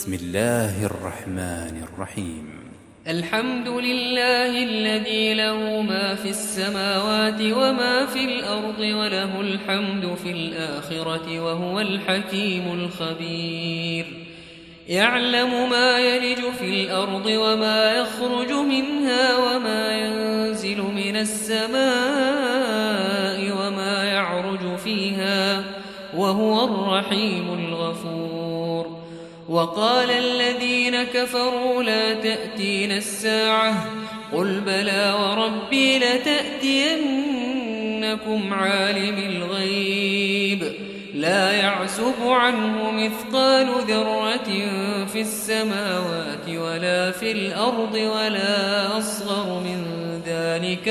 بسم الله الرحمن الرحيم. الحمد لله الذي له ما في السماوات وما في الأرض وله الحمد في الآخرة وهو الحكيم الخبير. يعلم ما يلج في الأرض وما يخرج منها وما ينزل من السماء وما يعرج فيها وهو الرحيم الغفور. وقال الذين كفروا لا تأتينا الساعة قل بلى وربي لتأتينكم عالم الغيب لا يعزب عنه مثقال ذرة في السماوات ولا في الأرض ولا أصغر من ذلك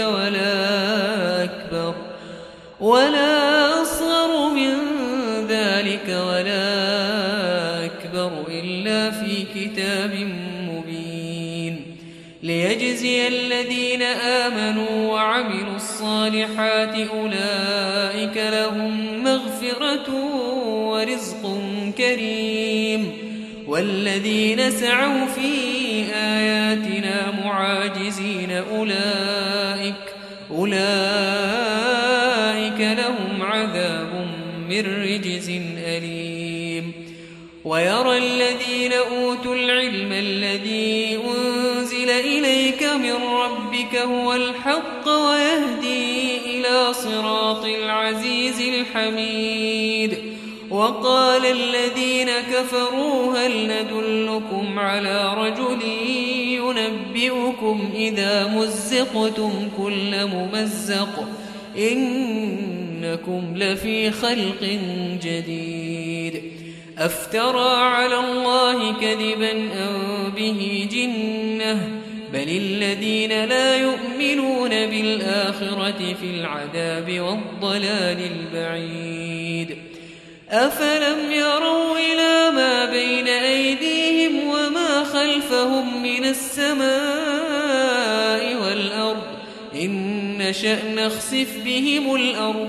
ولا أكبر إلا في كتاب مبين ليجزي الذين آمنوا وعملوا الصالحات أولئك لهم مغفرة ورزق كريم. والذين سعوا في آياتنا معاجزين أولئك لهم عذاب من رجز أليم. ويرى الذين أوتوا العلم الذي أنزل إليك من ربك هو الحق ويهدي إلى صراط العزيز الحميد. وقال الذين كفروا هل ندلكم على رجل ينبئكم إذا مزقتم كل ممزق إنكم لفي خلق جديد. أفترى على الله كذبا أم به جنة بل الذين لا يؤمنون بالآخرة في العذاب والضلال البعيد. أفلم يروا إلى ما بين أيديهم وما خلفهم من السماء والأرض إن نشأ نخسف بهم الأرض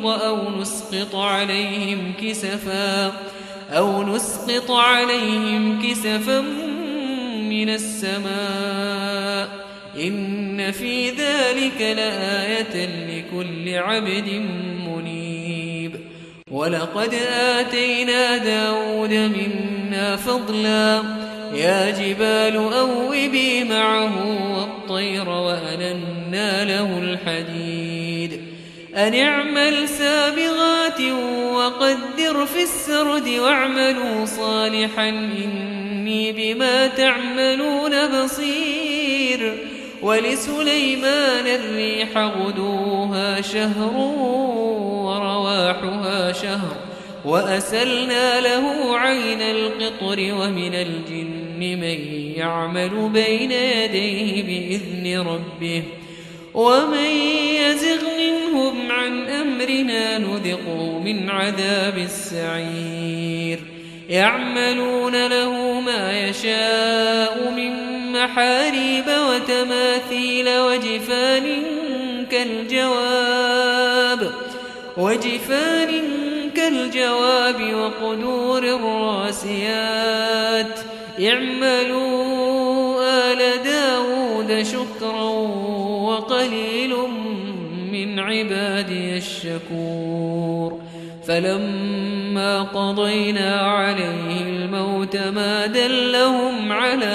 أو نسقط عليهم كسفا من السماء إن في ذلك لآية لكل عبد منيب. ولقد آتينا داود منا فضلا يا جبال أوبي معه والطير وألنا له الحديد أن اعمل سابغات وقدر في السرد واعملوا صالحا إني بما تعملون بصير. ولسليمان الريح غدوها شهر ورواحها شهر وأسلنا له عين القطر ومن الجن من يعمل بين يديه بإذن ربه ومن يزغ منهم عن أمرنا نذقه من عذاب السعير. يعملون له ما يشاء من محاريب وتماثيل وجفان كالجواب وقدور الراسيات. اعملوا آل داود شكرا وقليل من عبادي الشكور. فلما قضينا عليه الموت ما دلهم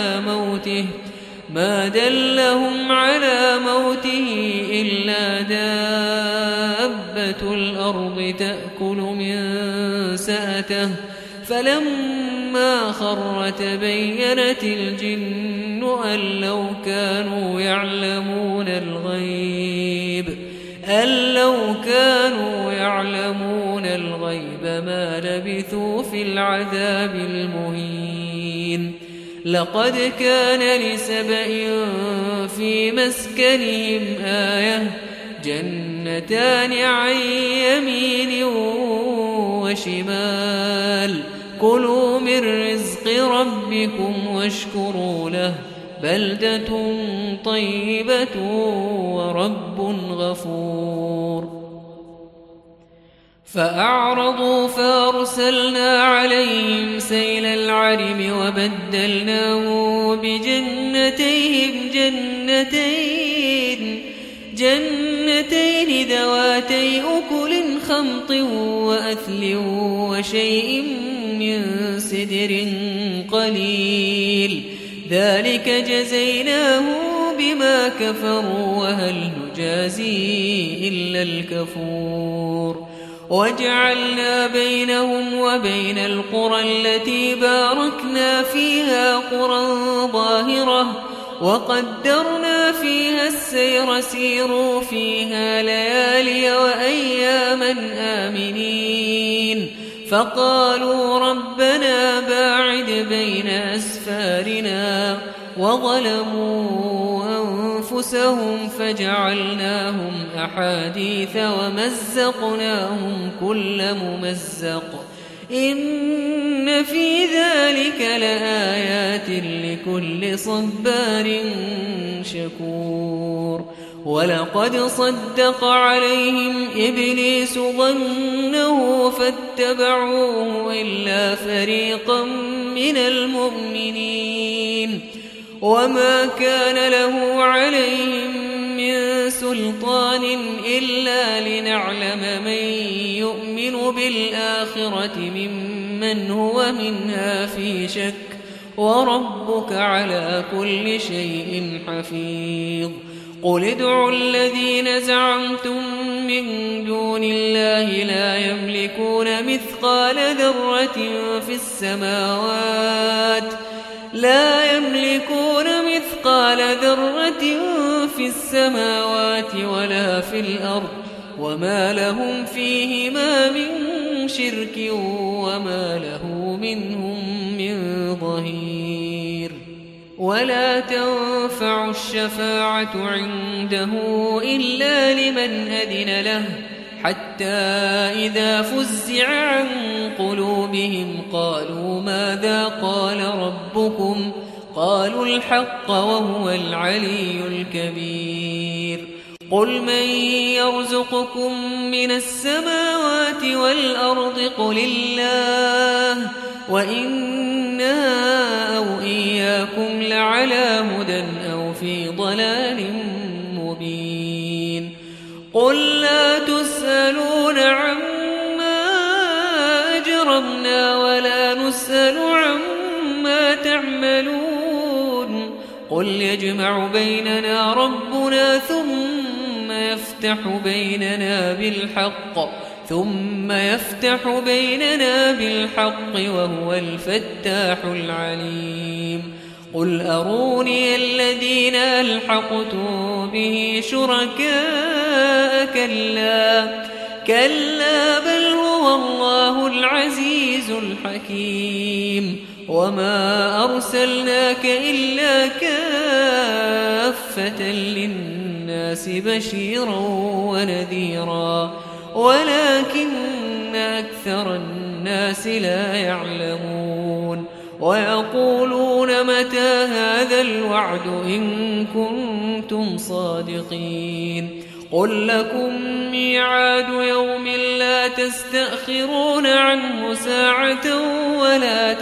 على موته إلا دابة الأرض تأكل من سأته فلما خر تبينت الجن أن لو كانوا يعلمون الغيب ما لبثوا في العذاب المهين. لقد كان لسبإ في مسكنهم آية جنتان عن يمين وشمال كلوا من رزق ربكم واشكروا له بلدة طيبة ورب غفور. فأعرضوا فأرسلنا عليهم سيل العرم وبدلناهم بجنتيهم جنتين ذواتي أكل خمط وأثل وشيء من سدر قليل ذلك جزيناهم بما كفروا وهل نجازي إلا الكفور وجعلنا بينهم وبين القرى التي باركنا فيها قرى ظاهرة وقدرنا فيها السير سيروا فيها ليالي وأياما آمنين فقالوا ربنا باعد بين أسفارنا وظلموا أنفسهم فجعلناهم أحاديث ومزقناهم كل ممزق إن في ذلك لآيات لكل صبار شكور ولقد صدق عليهم إبليس ظنه فاتبعوه إلا فريقا من المؤمنين وما كان له عليهم من سلطان إلا لنعلم من يؤمن بالآخرة ممن هو منها في شك وربك على كل شيء حفيظ قل ادعوا الذين زعمتم من دون الله لا يملكون مثقال ذرة في السماوات ولا في الأرض وما لهم فيهما من شرك وما له منهم من ظهير ولا تنفع الشفاعة عنده إلا لمن أذن له حتى إذا فزع عن قلوبهم قالوا ماذا قال ربكم قالوا الحق وهو العلي الكبير قل من يرزقكم من السماوات والأرض قل الله وإنا أو إياكم لعلى هدى أو في ضلال مبين قل لا تسألون عما أجرمنا ولا نسأل عما تعملون قل يجمع بيننا ربنا ثم يفتح بيننا بالحق وهو الفتاح العليم قل أروني الذين ألحقتم به شركاء كلا بل هو الله العزيز الحكيم وما أرسلناك إلا كافة للناس بشيرا ونذيرا ولكن أكثر الناس لا يعلمون ويقولون متى هذا الوعد إن كنتم صادقين قل لكم ميعاد يوم لا تستأخرون عنه ساعة ولا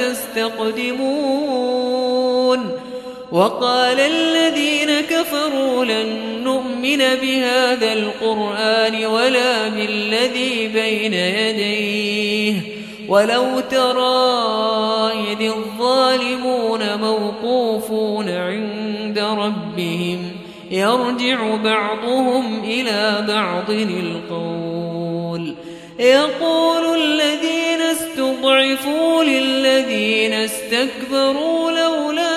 تستقدمون وقال الذين كفروا لن نؤمن بهذا القرآن ولا بالذي بين يديه ولو ترى إذ الظالمون موقوفون عند ربهم يرجع بعضهم إلى بعض القول يقول الذين استضعفوا للذين استكبروا لولا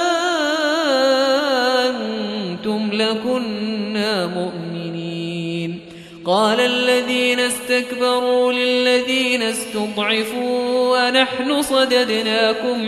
أنتم لكنا مؤمنين قال الذين استكبروا للذين استضعفوا أنحن صددناكم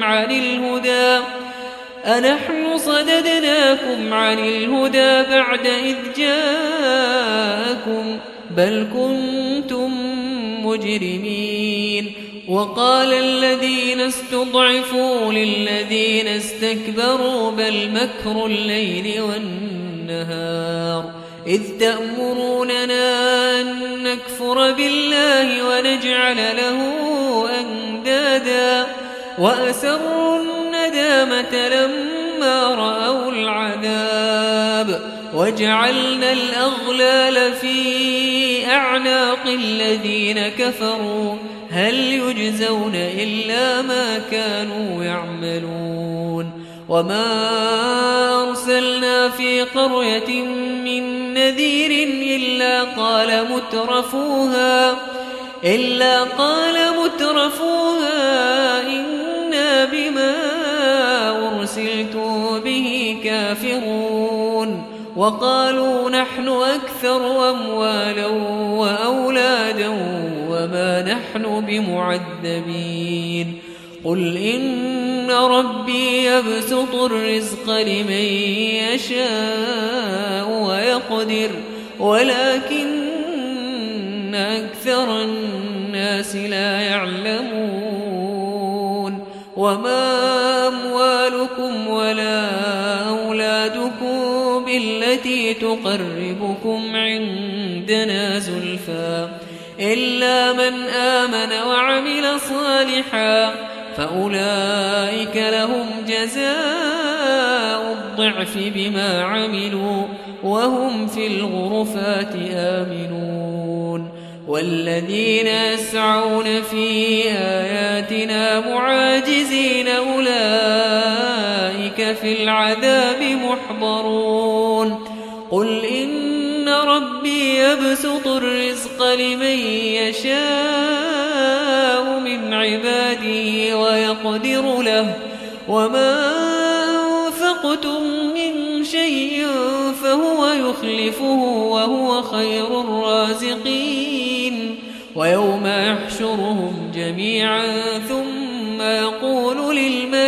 عن الهدى بعد إذ جاءكم بل كنتم مجرمين وقال الذين استضعفوا للذين استكبروا بل مكر الليل والنهار إذ تأمروننا أن نكفر بالله ونجعل له أندادا وأسروا الندامة لما رأوا العذاب وجعلنا الأغلال في أعناق الذين كفروا هل يجزون إلا ما كانوا يعملون وما أرسلنا في قرية من نذير إلا قال مترفوها إنا بما أرسلتم به كافرون وقالوا نحن أكثر أموالا وأولادا وما نحن بمعذبين قل إن ربي يبسط الرزق لمن يشاء ويقدر ولكن أكثر الناس لا يعلمون وما أموالكم ولا أولادكم بالتي تقربكم عندنا زلفى إلا من آمن وعمل صالحا فأولئك لهم جزاء الضعف بما عملوا وهم في الغرفات آمنون والذين يسعون في آياتنا معاجزين أولئك في العذاب محضرون قل إن ربي يبسط الرزق لمن يشاء من عباده ويقدر له وما أنفقتم من شيء فهو يخلفه وهو خير الرازقين ويوم يحشرهم جميعا ثم يقول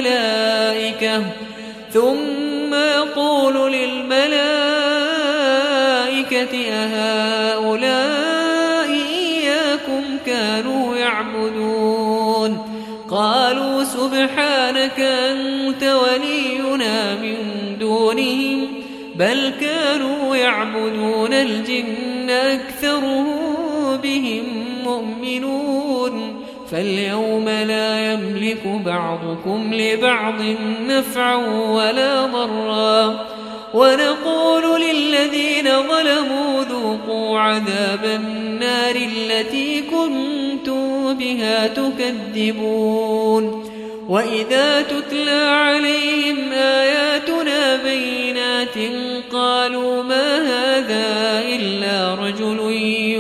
للملائكة أهؤلاء إياكم كانوا يعبدون قالوا سبحانك أنت ولينا من دونهم بل كانوا يعبدون الجن أكثرهم بهم مؤمنون فاليوم لا يملك بعضكم لبعض نفعا ولا ضرا ونقول للذين ظلموا ذوقوا عذاب النار التي كنتم بها تكذبون وإذا تتلى عليهم آياتنا بينات قالوا ما هذا إلا رجل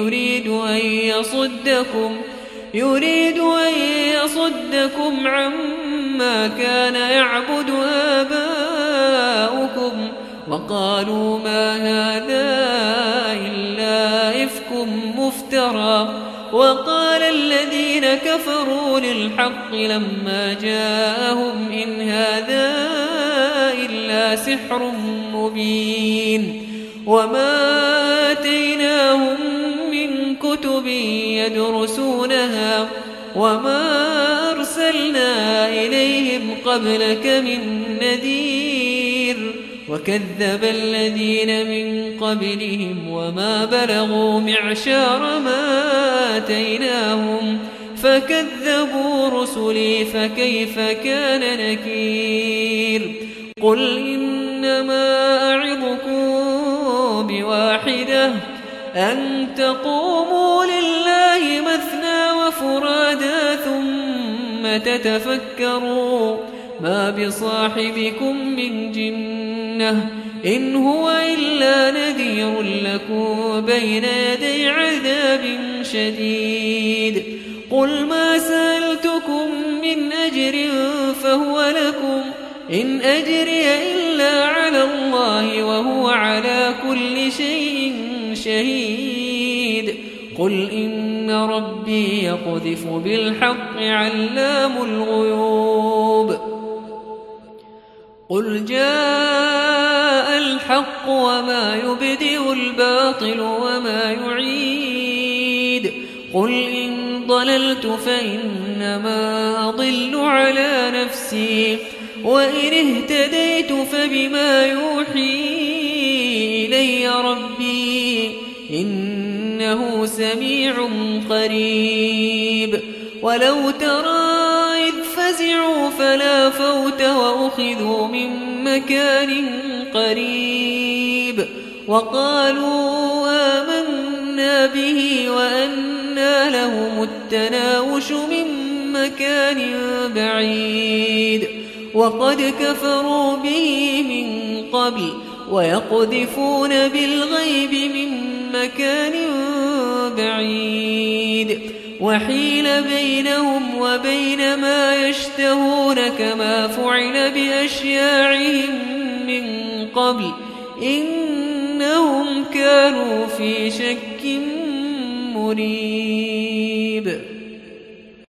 يريد أن يصدكم عما كان يعبد آباؤكم وقالوا ما هذا إلا إفك مفترى وقال الذين كفروا للحق لما جاءهم إن هذا إلا سحر مبين وما آتيناهم من كتب يدرسونها وما أرسلنا إليهم قبلك من نذير وكذب الذين من قبلهم وما بلغوا معشار ما آتيناهم فكذبوا رسلي فكيف كان نكير قل إنما أعظكم بواحدة أن تقوموا لله مثنى وفرادا ثم تتفكروا ما بصاحبكم من جنة إن هو إلا نذير لكم بين يدي عذاب شديد قل ما سألتكم من أجر فهو لكم إن أجري إلا على الله وهو على كل شيء شهيد قل إن ربي يقذف بالحق علام الغيوب قل جاء الحق وما يبدئ الباطل وما يعيد قل إن ضللت فإنما أضل على نفسي وإن اهتديت فبما يوحي إلي إلي ربي إنه سميع قريب ولو ترى إذ فزعوا فلا فوت وأخذوا من مكان قريب وقالوا آمنا به وأنى لهم التناوش من مكان بعيد وقد كفروا به من قبل ويقذفون بالغيب من مكان بعيد وحيل بينهم وبين ما يشتهون كما فعل بأشياعهم من قبل إنهم كانوا في شك مريب.